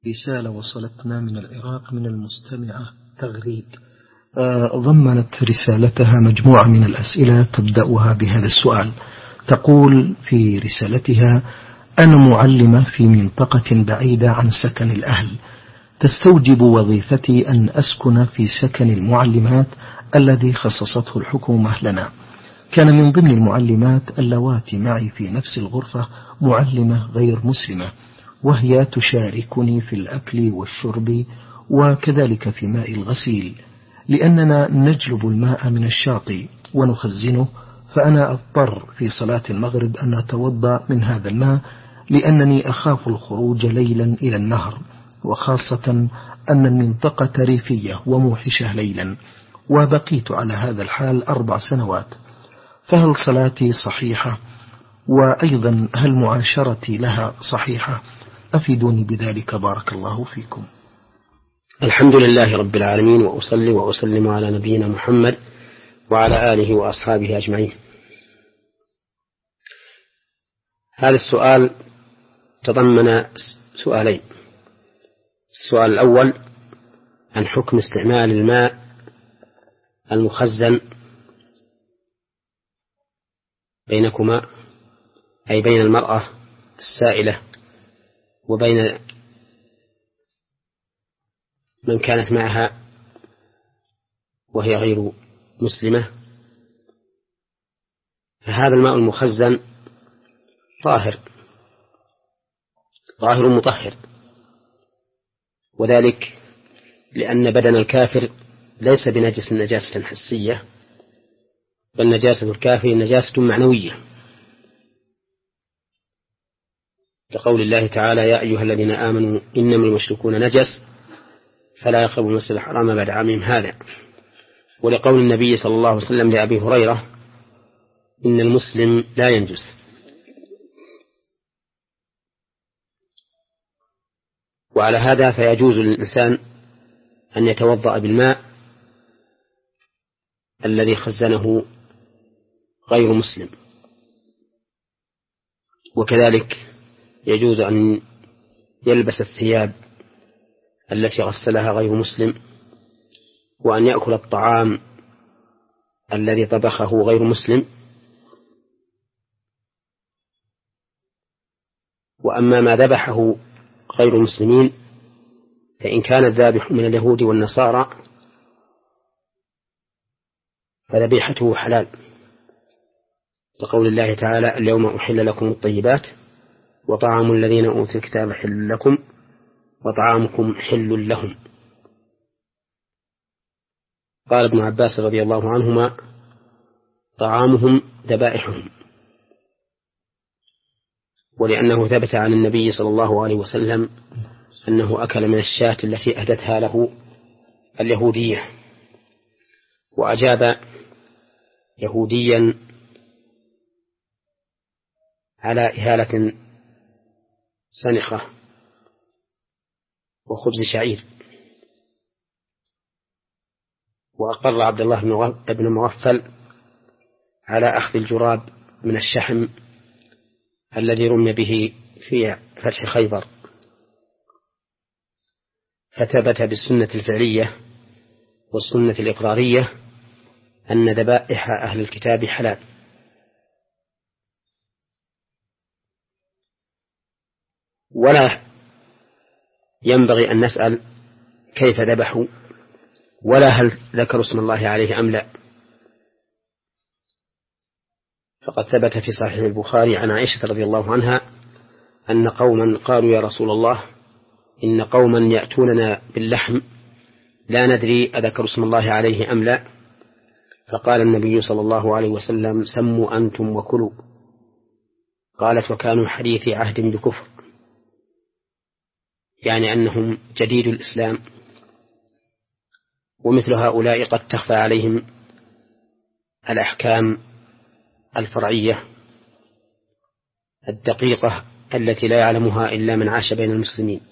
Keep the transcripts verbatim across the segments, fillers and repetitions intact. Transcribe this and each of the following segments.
رسالة وصلتنا من العراق من المستمعة تغريد، ضمنت رسالتها مجموعة من الأسئلة تبدأها بهذا السؤال. تقول في رسالتها: أنا معلمة في منطقة بعيدة عن سكن الأهل، تستوجب وظيفتي أن أسكن في سكن المعلمات الذي خصصته الحكومة لنا. كان من ضمن المعلمات اللواتي معي في نفس الغرفة معلمة غير مسلمة، وهي تشاركني في الأكل والشرب وكذلك في ماء الغسيل، لأننا نجلب الماء من الشاطئ ونخزنه، فأنا أضطر في صلاة المغرب أن أتوضأ من هذا الماء لأنني أخاف الخروج ليلا إلى النهر، وخاصة أن المنطقة ريفية وموحشة ليلا، وبقيت على هذا الحال أربع سنوات، فهل صلاتي صحيحة؟ وأيضا هل معاشرتي لها صحيحة؟ أفيدوني بذلك بارك الله فيكم. الحمد لله رب العالمين، وأصلي وأسلم على نبينا محمد وعلى آله وأصحابه أجمعين. هذا السؤال تضمن سؤالين. السؤال الأول عن حكم استعمال الماء المخزن بينكما، أي بين المرأة السائلة وبين من كانت معها وهي غير مسلمة. فهذا الماء المخزن طاهر طاهر مطهر، وذلك لأن بدن الكافر ليس بنجس نجاسة حسية، بل نجاسة الكافر نجاسة معنوية، لقول الله تعالى: يا أيها الذين آمنوا إنما المشركون نجس فلا يقربوا المسجد الحرام بعد عامهم هذا، ولقول النبي صلى الله عليه وسلم لأبي هريرة: إن المسلم لا ينجس. وعلى هذا فيجوز للإنسان أن يتوضأ بالماء الذي خزنه غير مسلم، وكذلك يجوز أن يلبس الثياب التي غسلها غير مسلم، وأن يأكل الطعام الذي طبخه غير مسلم. وأما ما ذبحه غير المسلمين فإن كان الذابح من اليهود والنصارى فذبيحته حلال، لقول الله تعالى: اليوم أحل لكم الطيبات وطعام الذين أوتوا الكتاب حل لكم وطعامكم حل لهم. قال ابن عباس رضي الله عنهما: طعامهم ذبائحهم. ولأنه ثبت عن النبي صلى الله عليه وسلم أنه أكل من الشاة التي أهدتها له اليهودية، وأجاب يهوديا على إهالة سنخة وخبز شعير، وأقر عبد الله بن مغفل على أخذ الجراب من الشحم الذي رمي به في فتح خيبر. فثبت بالسنة الفعلية والسنة الإقرارية أن ذبائح أهل الكتاب حلال. ولا ينبغي أن نسأل كيف ذبحوا ولا هل ذكروا اسم الله عليه أم لا، فقد ثبت في صحيح البخاري عن عائشة رضي الله عنها أن قوما قالوا: يا رسول الله، إن قوما يأتوننا باللحم لا ندري أذكروا اسم الله عليه أم لا، فقال النبي صلى الله عليه وسلم: سموا أنتم وكلوا. قالت: وكانوا حديث عهد بكفر، يعني أنهم جديد الإسلام، ومثل هؤلاء قد تخفى عليهم الأحكام الفرعية الدقيقة التي لا يعلمها إلا من عاش بين المسلمين.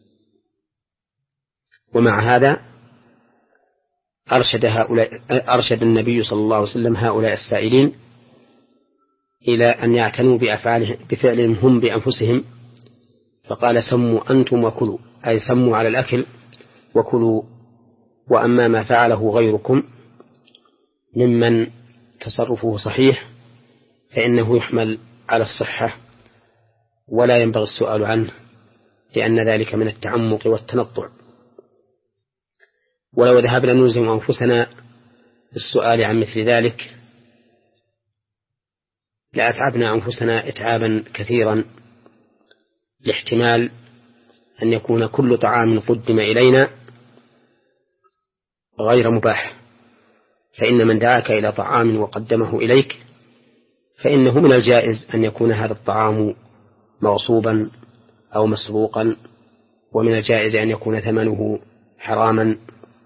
ومع هذا أرشد, هؤلاء أرشد النبي صلى الله عليه وسلم هؤلاء السائلين إلى أن يعتنوا بأفعالهم بفعلهم هم بأنفسهم فقال سموا أنتم وكلوا، أي سموا على الأكل وكلوا. وأما ما فعله غيركم ممن تصرفه صحيح فإنه يحمل على الصحة ولا ينبغي السؤال عنه، لأن ذلك من التعمق والتنطع. ولو ذهبنا نلزم أنفسنا بالسؤال عن مثل ذلك لأتعبنا أنفسنا إتعابا كثيرا، لاحتمال أن يكون كل طعام قدم إلينا غير مباح. فإن من دعاك إلى طعام وقدمه إليك فإنه من الجائز أن يكون هذا الطعام مغصوبا أو مسروقا، ومن الجائز أن يكون ثمنه حراما،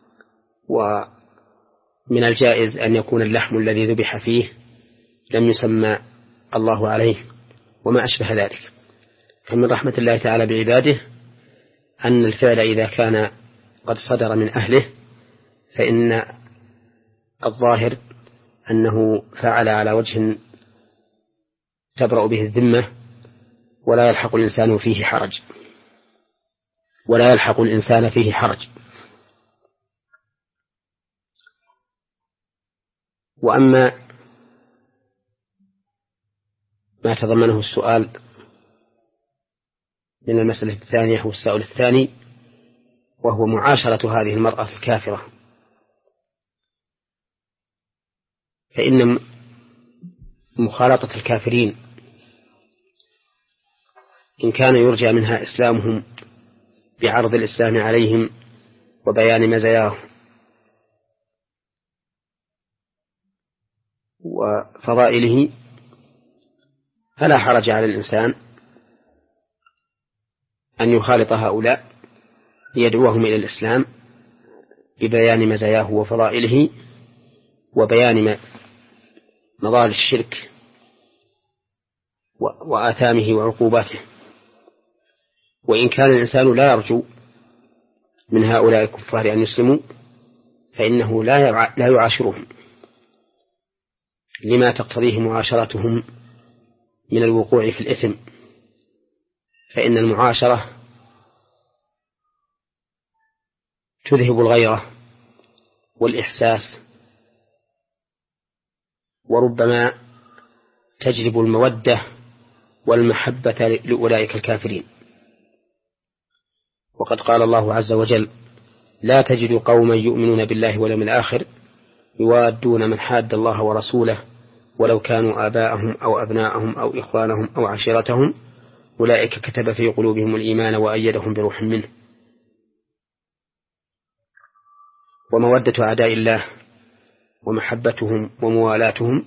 ومن الجائز أن يكون اللحم الذي ذبح فيه لم يسمى الله عليه وما أشبه ذلك. فمن رحمة الله تعالى بعباده أن الفعل إذا كان قد صدر من أهله فإن الظاهر أنه فعل على وجه تبرأ به الذمة، ولا يلحق الإنسان فيه حرج ولا يلحق الإنسان فيه حرج. وأما ما تضمنه السؤال من المسألة الثانية هو السؤال الثاني، وهو معاشرة هذه المرأة الكافرة. فإن مخالطة الكافرين إن كان يرجى منها إسلامهم بعرض الإسلام عليهم وبيان مزاياه وفضائله فلا حرج على الإنسان أن يخالط هؤلاء ليدعوهم إلى الإسلام ببيان مزاياه وفضائله وبيان مضار الشرك وآثامه وعقوباته. وإن كان الإنسان لا يرجو من هؤلاء الكفار أن يسلموا فإنه لا لا يعاشرهم لما تقتضيه معاشرتهم من الوقوع في الإثم. فإن المعاشرة تذهب الغيرة والإحساس، وربما تجلب المودة والمحبة لأولئك الكافرين. وقد قال الله عز وجل: لا تجد قوما يؤمنون بالله واليوم الآخر يوادون من حاد الله ورسوله ولو كانوا آباءهم أو أبناءهم أو إخوانهم أو عشيرتهم أولئك كتب في قلوبهم الإيمان وأيدهم بروح منه. ومودة أعداء الله ومحبتهم وموالاتهم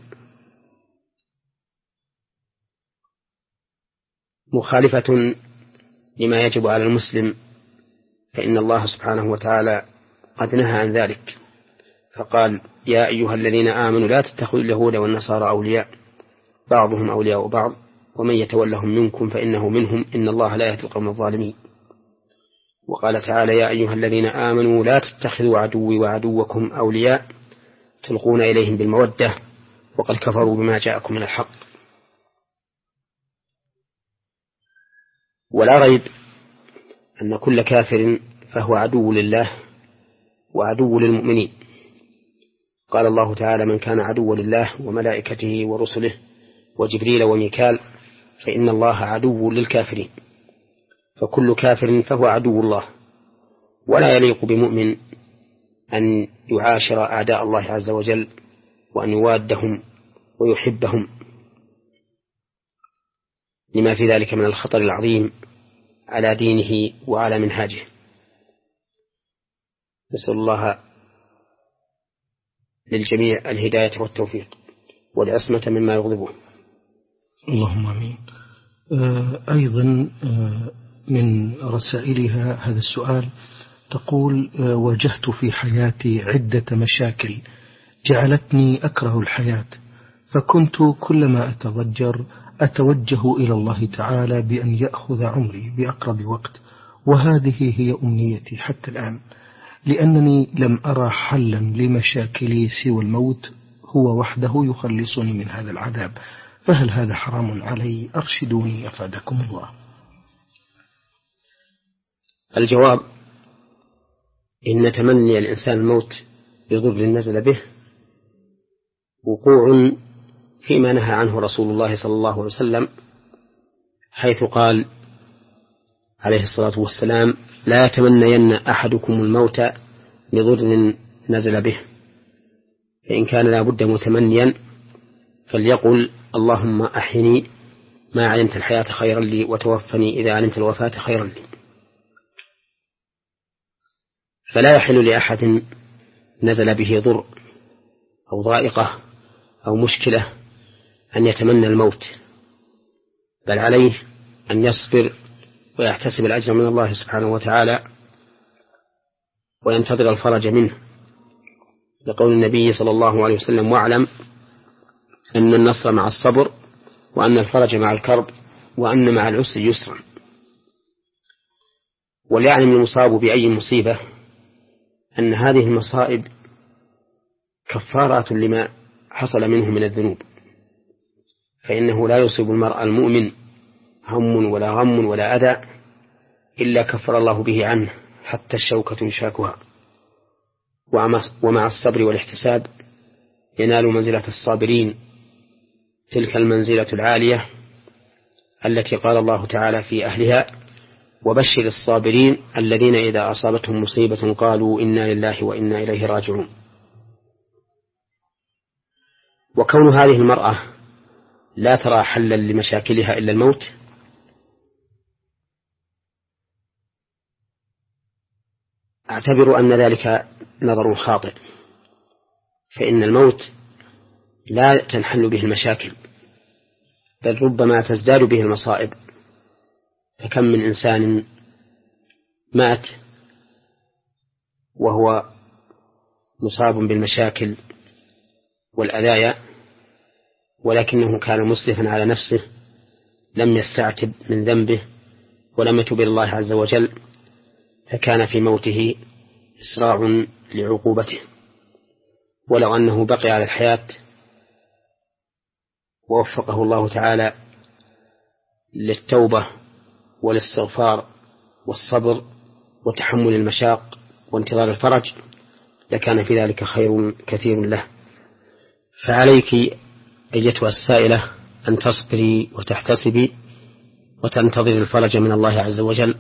مخالفة لما يجب على المسلم، فإن الله سبحانه وتعالى قد نهى عن ذلك فقال: يا أيها الذين آمنوا لا تتخذوا اليهود والنصارى أولياء بعضهم أولياء بعض ومن يتولهم منكم فإنه منهم إن الله لا يهدي القوم الظالمين. وقال تعالى: يا أيها الذين آمنوا لا تتخذوا عدوي وعدوكم أولياء تلقون إليهم بالمودة وقد كفروا بما جاءكم من الحق. ولا ريب أن كل كافر فهو عدو لله وعدو للمؤمنين. قال الله تعالى: من كان عدوا لله وملائكته ورسله وجبريل وميكال فإن الله عدو للكافرين. فكل كافر فهو عدو الله، ولا يليق بمؤمن أن يعاشر أعداء الله عز وجل وأن يوادهم ويحبهم، لما في ذلك من الخطر العظيم على دينه وعلى منهاجه. نسأل الله للجميع الهداية والتوفيق والعصمة مما يغضبه. اللهم آمين. آه أيضا آه من رسائلها هذا السؤال تقول: آه واجهت في حياتي عدة مشاكل جعلتني أكره الحياة، فكنت كلما أتضجر أتوجه إلى الله تعالى بأن يأخذ عمري بأقرب وقت، وهذه هي أمنيتي حتى الآن، لأنني لم أرى حلا لمشاكلي سوى الموت هو وحده يخلصني من هذا العذاب، فهل هذا حرام علي؟ أرشدوني أفادكم الله. الجواب: إن تمني الإنسان الموت بضر نزل به وقوع فيما نهى عنه رسول الله صلى الله عليه وسلم، حيث قال عليه الصلاة والسلام: لا يتمنين أحدكم الموت لضر نزل به، فإن كان لا بد متمنيا فليقل: اللهم أحيني ما علمت الحياة خيرا لي، وتوفني إذا علمت الوفاة خيرا لي. فلا يحل لأحد نزل به ضر أو ضائقة أو مشكلة أن يتمنى الموت، بل عليه أن يصبر ويحتسب الأجر من الله سبحانه وتعالى وينتظر الفرج منه، لقول النبي صلى الله عليه وسلم: واعلم أن النصر مع الصبر، وأن الفرج مع الكرب، وأن مع العسر يسرا. وليعلم المصاب بأي مصيبة أن هذه المصائب كفارات لما حصل منه من الذنوب، فإنه لا يصيب المرء المؤمن هم ولا غم ولا أذى إلا كفر الله به عنه حتى الشوكة يشاكها. ومع الصبر والاحتساب ينال منزلة الصابرين، تلك المنزلة العالية التي قال الله تعالى في أهلها: وبشر الصابرين الذين إذا أصابتهم مصيبة قالوا إنا لله وإنا إليه راجعون. وكون هذه المرأة لا ترى حلا لمشاكلها إلا الموت أعتبر أن ذلك نظر خاطئ، فإن الموت لا تنحل به المشاكل، بل ربما تزداد به المصائب. فكم من إنسان مات وهو مصاب بالمشاكل والأذايا، ولكنه كان مسرفا على نفسه، لم يستعتب من ذنبه ولم يتب إلى الله عز وجل، فكان في موته إسراع لعقوبته. ولو أنه بقي على الحياة ووفقه الله تعالى للتوبة والاستغفار والصبر وتحمل المشاق وانتظار الفرج، لكان في ذلك خير كثير له. فعليك أيتها السائلة أن تصبري وتحتسبي وتنتظر الفرج من الله عز وجل،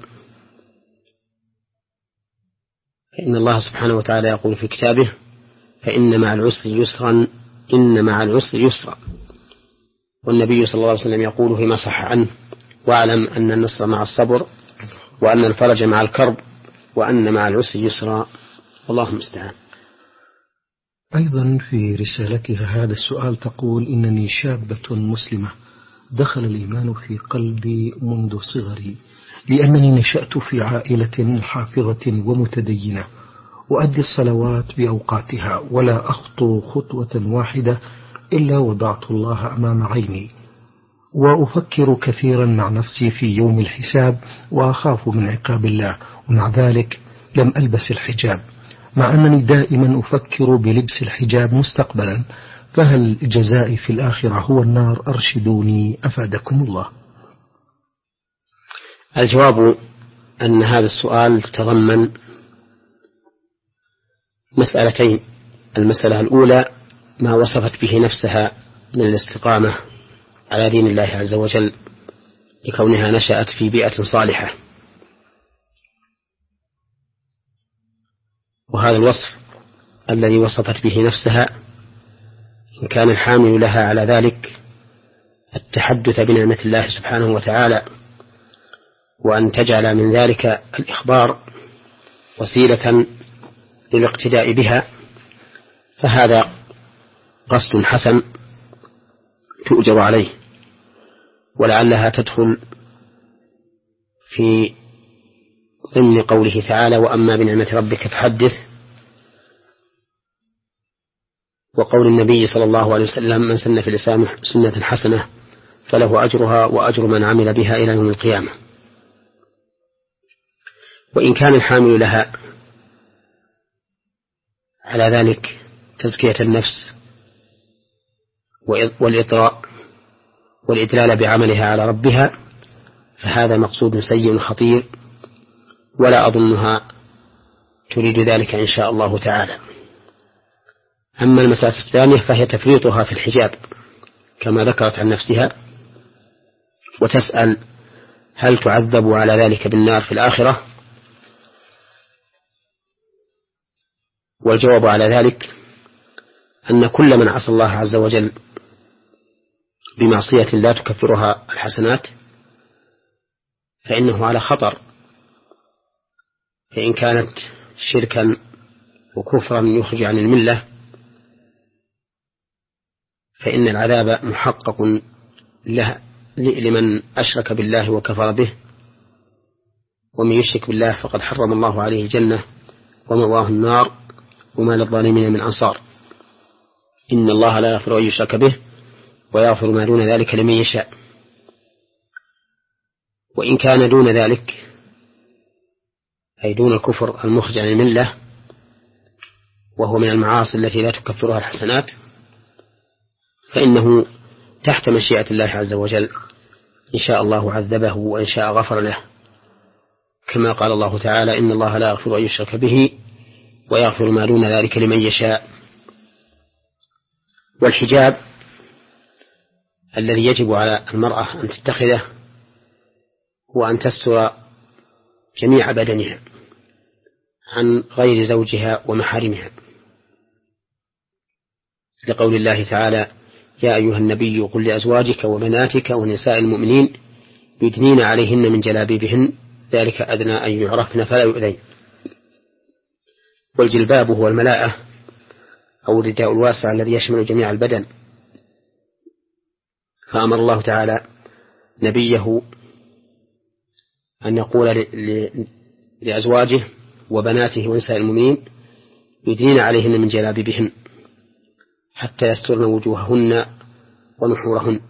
فإن الله سبحانه وتعالى يقول في كتابه: فإن مع العسر يسرا إن مع العسر يسرا. والنبي صلى الله عليه وسلم يقول فيما صح عنه: واعلم أن النصر مع الصبر، وأن الفرج مع الكرب، وأن مع العسر يسرا. والله المستعان. أيضا في رسالتها هذا السؤال تقول: إنني شابة مسلمة دخل الإيمان في قلبي منذ صغري، لأنني نشأت في عائلة حافظة ومتدينة، وأدي الصلوات بأوقاتها، ولا أخطو خطوة واحدة إلا وضعت الله أمام عيني، وأفكر كثيرا مع نفسي في يوم الحساب، وأخاف من عقاب الله، ومع ذلك لم ألبس الحجاب، مع أنني دائما أفكر بلبس الحجاب مستقبلا، فهل جزائي في الآخرة هو النار؟ أرشدوني أفادكم الله. الجواب أن هذا السؤال تضمن مسألتين: المسألة الأولى ما وصفت به نفسها من الاستقامة على دين الله عز وجل لكونها نشأت في بيئة صالحة، وهذا الوصف الذي وصفت به نفسها إن كان الحامل لها على ذلك التحدث بنعمة الله سبحانه وتعالى، وأن تجعل من ذلك الإخبار وسيلة للاقتداء بها، فهذا قصد حسن تؤجر عليه، ولعلها تدخل في ضمن قوله تعالى: وأما بنعمة ربك فحدث، وقول النبي صلى الله عليه وسلم: من سن في الإسلام سنة حسنة فله أجرها وأجر من عمل بها إلى يوم القيامة. وإن كان الحامل لها على ذلك تزكية النفس والإطراء والإدلال بعملها على ربها، فهذا مقصود سيء خطير ولا أظنها تريد ذلك إن شاء الله تعالى. أما المسألة الثانية فهي تفريطها في الحجاب كما ذكرت عن نفسها، وتسأل هل تعذب على ذلك بالنار في الآخرة؟ والجواب على ذلك أن كل من عصى الله عز وجل بمعصية لا تكفرها الحسنات فإنه على خطر، فإن كانت شركا وكفرا يخرج عن الملة فإن العذاب محقق له لمن أشرك بالله وكفر به، ومن يشرك بالله فقد حرم الله عليه الجنة ومأواه النار وما للظالمين من أنصار. إن الله لا يغفر أن يشرك به ويغفر ما دون ذلك لمن يشاء. وإن كان دون ذلك أي دون الكفر المخرج عن الملة وهو من المعاصي التي لا تكفرها الحسنات فإنه تحت مشيئة الله عز وجل، إن شاء الله عذبه وإن شاء غفر له، كما قال الله تعالى إن الله لا يغفر أن يشرك به ويغفر ما دون ذلك لمن يشاء. والحجاب الذي يجب على المرأة أن تتخذه هو أن تستر جميع بدنها عن غير زوجها ومحارمها، لقول الله تعالى يا أيها النبي قل لأزواجك وبناتك ونساء المؤمنين يدنين عليهن من جلابيبهن ذلك أدنى أن يعرفن فلا يؤذين. والجلباب هو الملاءة أو الرداء الواسع الذي يشمل جميع البدن، فأمر الله تعالى نبيه أن يقول لأزواجه وبناته ونساء المؤمنين يدنين عليهن من جلابيبهن حتى يسترن وجوههن ونحورهن.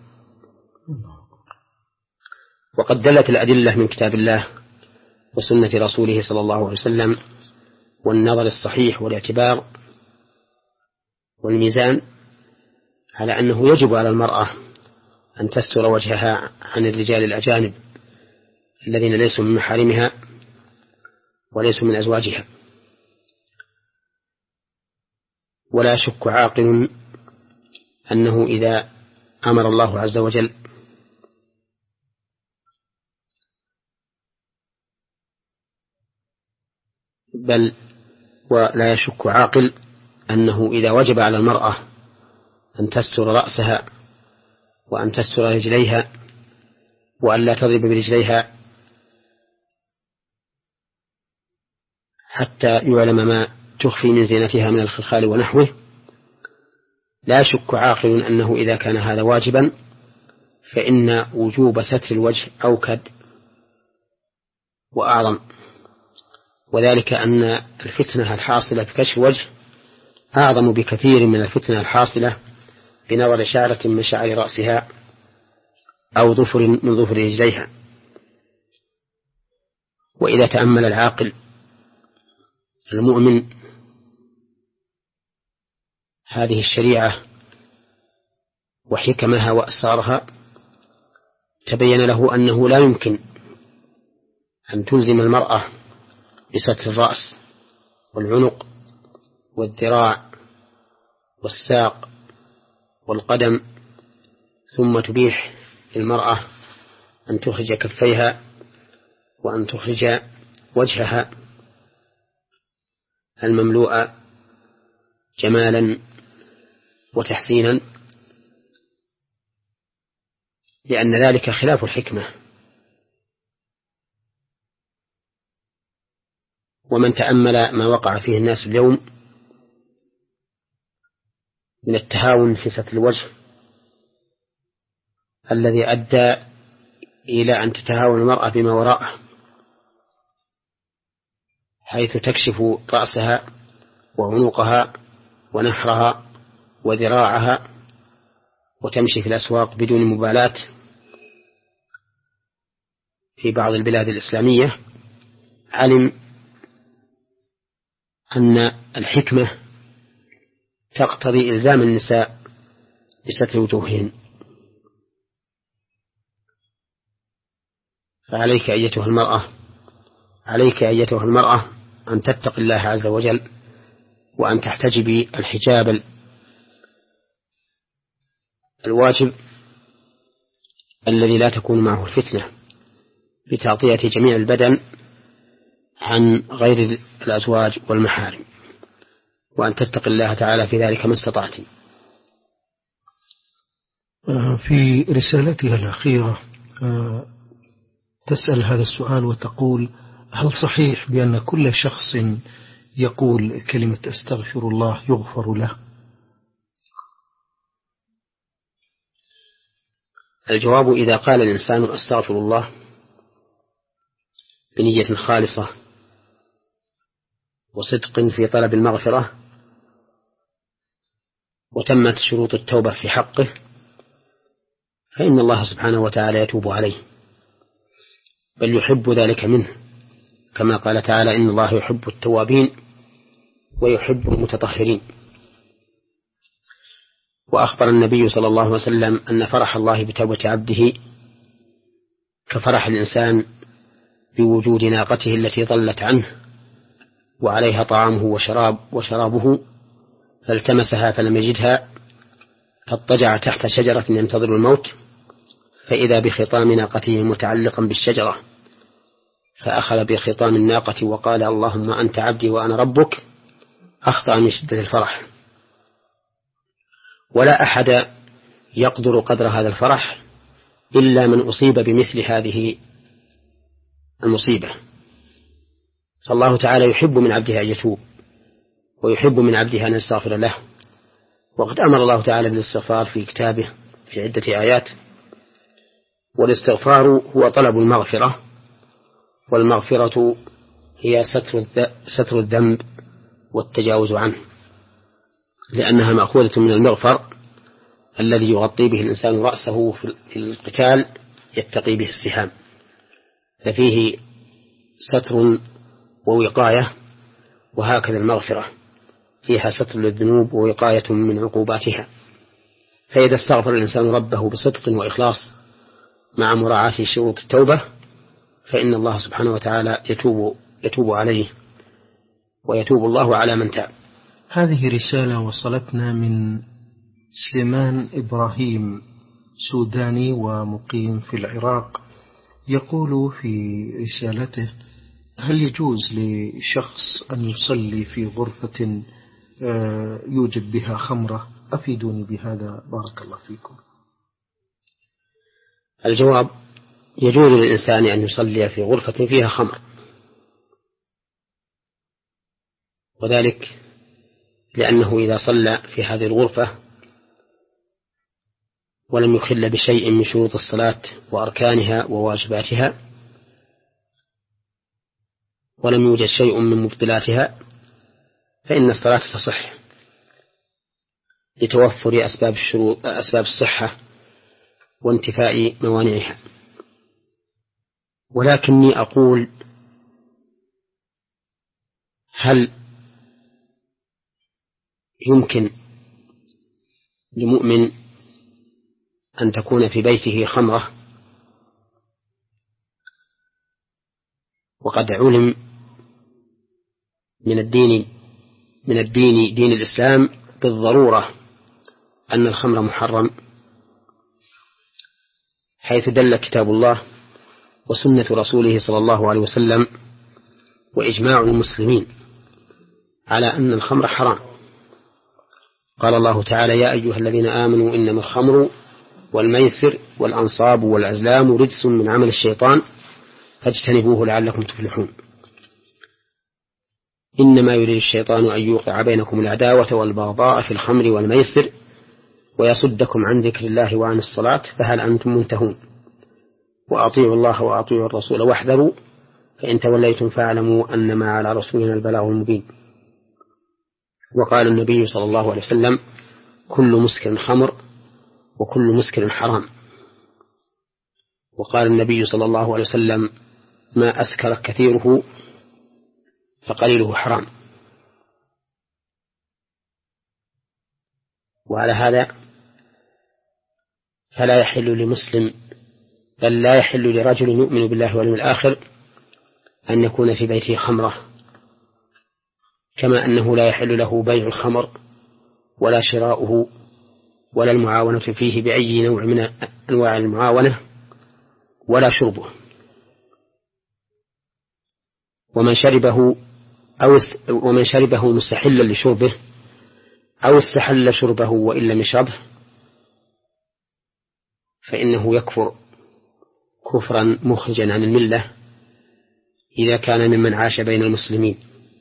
وقد دلت الأدلة من كتاب الله وسنة رسوله صلى الله عليه وسلم والنظر الصحيح والاعتبار والميزان على أنه يجب على المرأة أن تستر وجهها عن الرجال الأجانب الذين ليسوا من محارمها وليسوا من أزواجها. ولا شك عاقل أنه إذا أمر الله عز وجل بل ولا يشك عاقل أنه إذا وجب على المرأة أن تستر رأسها وأن تستر رجليها وأن لا تضرب برجليها حتى يعلم ما تخفي من زينتها من الخلخال ونحوه، لا شك عاقل أنه إذا كان هذا واجبا فإن وجوب ستر الوجه أوكد وأعظم، وذلك أن الفتنة الحاصلة بكشف الوجه أعظم بكثير من الفتنة الحاصلة بنظر شعرة من شعر رأسها أو ظفر من ظفر رجليها. وإذا تأمل العاقل المؤمن هذه الشريعة وحكمها وأسرارها تبين له أنه لا يمكن أن تلزم المرأة بستر الرأس والعنق والذراع والساق والقدم ثم تبيح للمرأة أن تخرج كفيها وأن تخرج وجهها المملوء جمالا وتحسينا، لأن ذلك خلاف الحكمة. ومن تأمل ما وقع فيه الناس اليوم من التهاون في ستر الوجه الذي أدى إلى أن تتهاون المرأة بما وراءه، حيث تكشف رأسها وعنقها ونحرها وذراعها وتمشي في الأسواق بدون مبالاة في بعض البلاد الإسلامية. علم أن الحكمة تقتضي إلزام النساء بستر وجوههن، فعليك أيتها المرأة عليك أيتها المرأة أن تتق الله عز وجل وأن تحتجبي الحجاب الواجب الذي لا تكون معه الفتنة بتغطية جميع البدن عن غير الأزواج والمحارم، وأن تتق الله تعالى في ذلك ما استطعت. في رسالتها الأخيرة تسأل هذا السؤال وتقول: هل صحيح بأن كل شخص يقول كلمة أستغفر الله يغفر له؟ الجواب: إذا قال الإنسان أستغفر الله بنية خالصة وصدق في طلب المغفرة وتمت شروط التوبة في حقه فإن الله سبحانه وتعالى يتوب عليه، بل يحب ذلك منه، كما قال تعالى: إن الله يحب التوابين ويحب المتطهرين. وأخبر النبي صلى الله عليه وسلم أن فرح الله بتوبة عبده كفرح الإنسان بوجود ناقته التي ضلت عنه وعليها طعامه وشراب وشرابه فالتمسها فلم يجدها فاضطجع تحت شجرة ينتظر الموت فإذا بخطام ناقته متعلقا بالشجرة فأخذ بخطام الناقة وقال: اللهم أنت عبدي وأنا ربك، أخطأ من شدة الفرح. ولا أحد يقدر قدر هذا الفرح إلا من أصيب بمثل هذه المصيبة. فالله تعالى يحب من عبده أن يتوب ويحب من عبده أن يستغفر له، وقد أمر الله تعالى بالاستغفار في كتابه في عدة آيات. والاستغفار هو طلب المغفرة، والمغفرة هي ستر الذنب والتجاوز عنه، لأنها مأخوذة من المغفر الذي يغطي به الإنسان رأسه في القتال يتقي به السهام، ففيه ستر ووقاية. وهكذا المغفرة فيها ستر للذنوب ووقاية من عقوباتها. فإذا استغفر الإنسان ربه بصدق وإخلاص مع مراعاة شروط التوبة فإن الله سبحانه وتعالى يتوب, يتوب عليه ويتوب الله على من تاب. هذه رسالة وصلتنا من سليمان إبراهيم، سوداني ومقيم في العراق، يقول في رسالته: هل يجوز لشخص أن يصلي في غرفة يوجد بها خمرة؟ أفيدوني بهذا بارك الله فيكم. الجواب: يجوز للإنسان أن يصلي في غرفة فيها خمر، وذلك لأنه إذا صلى في هذه الغرفة ولم يخل بشيء من شروط الصلاة وأركانها وواجباتها ولم يوجد شيء من مبطلاتها فإن الصلاة تصح لتوفر أسباب الشروط أسباب الصحة وانتفاء موانعها. ولكني أقول: هل يمكن لمؤمن أن تكون في بيته خمرة وقد علم من الدين من الدين دين الإسلام بالضرورة أن الخمر محرم، حيث دل كتاب الله وسنة رسوله صلى الله عليه وسلم وإجماع المسلمين على أن الخمر حرام؟ قال الله تعالى: يا أيها الذين آمنوا إنما الخمر والميسر والأنصاب والأزلام رجس من عمل الشيطان فاجتنبوه لعلكم تفلحون. إنما يريد الشيطان أن يوقع بينكم العداوة والبغضاء في الخمر والميسر ويصدكم عن ذكر الله وعن الصلاة فهل أنتم منتهون؟ وأطيعوا الله وأطيعوا الرسول واحذروا فإن توليتم فاعلموا أنما على رسولنا البلاغ المبين. وقال النبي صلى الله عليه وسلم: كل مسكر خمر وكل مسكر حرام. وقال النبي صلى الله عليه وسلم: ما أسكر كثيره فقليله حرام. وعلى هذا فلا يحل لمسلم بل لا يحل لرجل يؤمن بالله واليوم الآخر أن يكون في بيته خمرة، كما أنه لا يحل له بيع الخمر ولا شراؤه ولا المعاونة فيه بأي نوع من أنواع المعاونة ولا شربه. ومن شربه أو ومن شربه مستحلا لشربه أو استحل شربه وإن لم يشربه فإنه يكفر كفرا مخرجا عن الملة إذا كان ممن عاش بين المسلمين،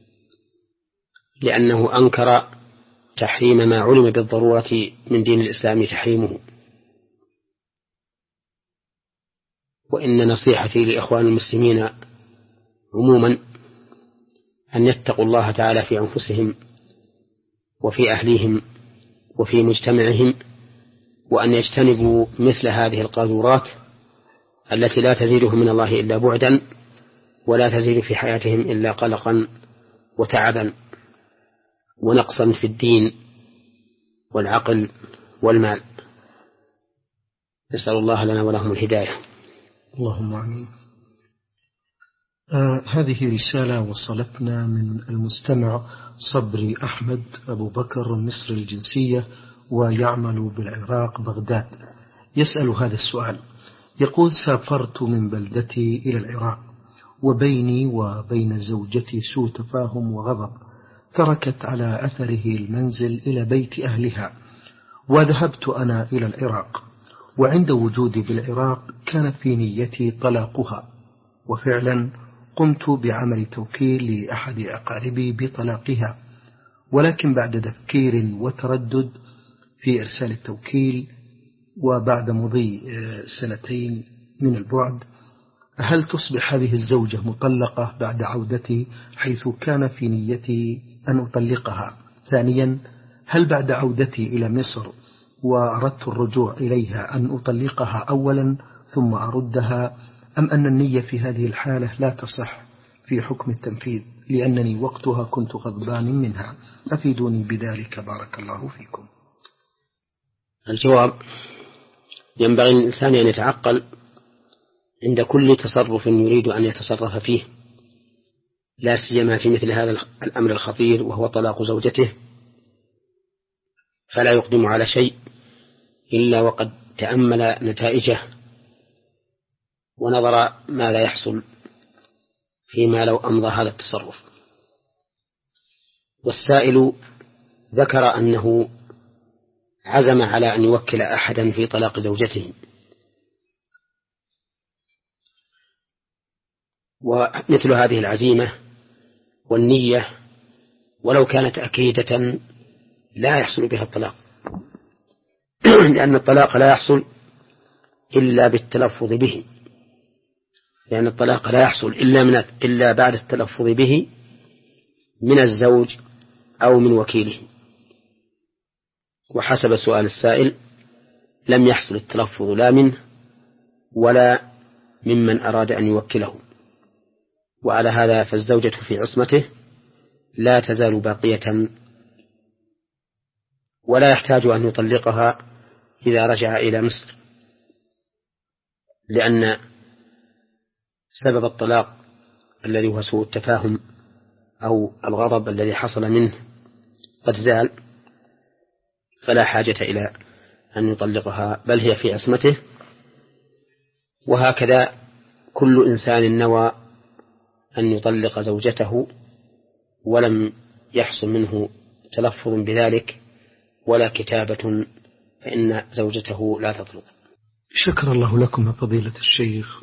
لأنه أنكر تحريم ما علم بالضرورة من دين الإسلام تحريمه. وإن نصيحتي لإخوان المسلمين عموما أن يتقوا الله تعالى في أنفسهم وفي أهليهم وفي مجتمعهم، وأن يجتنبوا مثل هذه القاذورات التي لا تزيدهم من الله إلا بعدا ولا تزيد في حياتهم إلا قلقا وتعبا ونقصا في الدين والعقل والمال. نسأل الله لنا ولهم الهداية. اللهم آمين. آه هذه رسالة وصلتنا من المستمع صبري أحمد أبو بكر مصري الجنسية ويعمل بالعراق بغداد. يسأل هذا السؤال، يقول: سافرت من بلدتي إلى العراق وبيني وبين زوجتي سوء تفاهم وغضب، تركت على أثره المنزل إلى بيت أهلها، وذهبت أنا إلى العراق، وعند وجودي بالعراق كان في نيتي طلاقها، وفعلا قمت بعمل توكيل لأحد أقاربي بطلاقها، ولكن بعد تفكير وتردد في إرسال التوكيل وبعد مضي سنتين من البعد، هل تصبح هذه الزوجة مطلقة بعد عودتي حيث كان في نيتي أن أطلقها؟ ثانيا، هل بعد عودتي إلى مصر وأردت الرجوع إليها أن أطلقها أولا ثم أردها، أم أن النية في هذه الحالة لا تصح في حكم التنفيذ لأنني وقتها كنت غضبان منها؟ أفيدوني بذلك بارك الله فيكم. الجواب: ينبغي للإنسان أن يتعقل عند كل تصرف يريد أن يتصرف فيه، لا سيما في مثل هذا الأمر الخطير وهو طلاق زوجته، فلا يقدم على شيء إلا وقد تأمل نتائجه ونظر ماذا يحصل فيما لو أمضى هذا التصرف. والسائل ذكر أنه عزم على أن يوكل أحدا في طلاق زوجته، ومثل هذه العزيمة والنية ولو كانت أكيدة لا يحصل بها الطلاق، لأن الطلاق لا يحصل إلا بالتلفظ به، لأن الطلاق لا يحصل إلا, من إلا بعد التلفظ به من الزوج أو من وكيله. وحسب سؤال السائل لم يحصل التلفظ لا منه ولا ممن أراد أن يوكله، وعلى هذا فالزوجة في عصمته لا تزال باقية، ولا يحتاج أن يطلقها إذا رجع إلى مصر، لأن سبب الطلاق الذي هو سوء التفاهم أو الغضب الذي حصل منه قد زال، فلا حاجة إلى أن يطلقها، بل هي في عصمته. وهكذا كل إنسان نوى أن يطلق زوجته ولم يحصل منه تلفظ بذلك ولا كتابة، فإن زوجته لا تطلق. شكر الله لكم فضيلة الشيخ.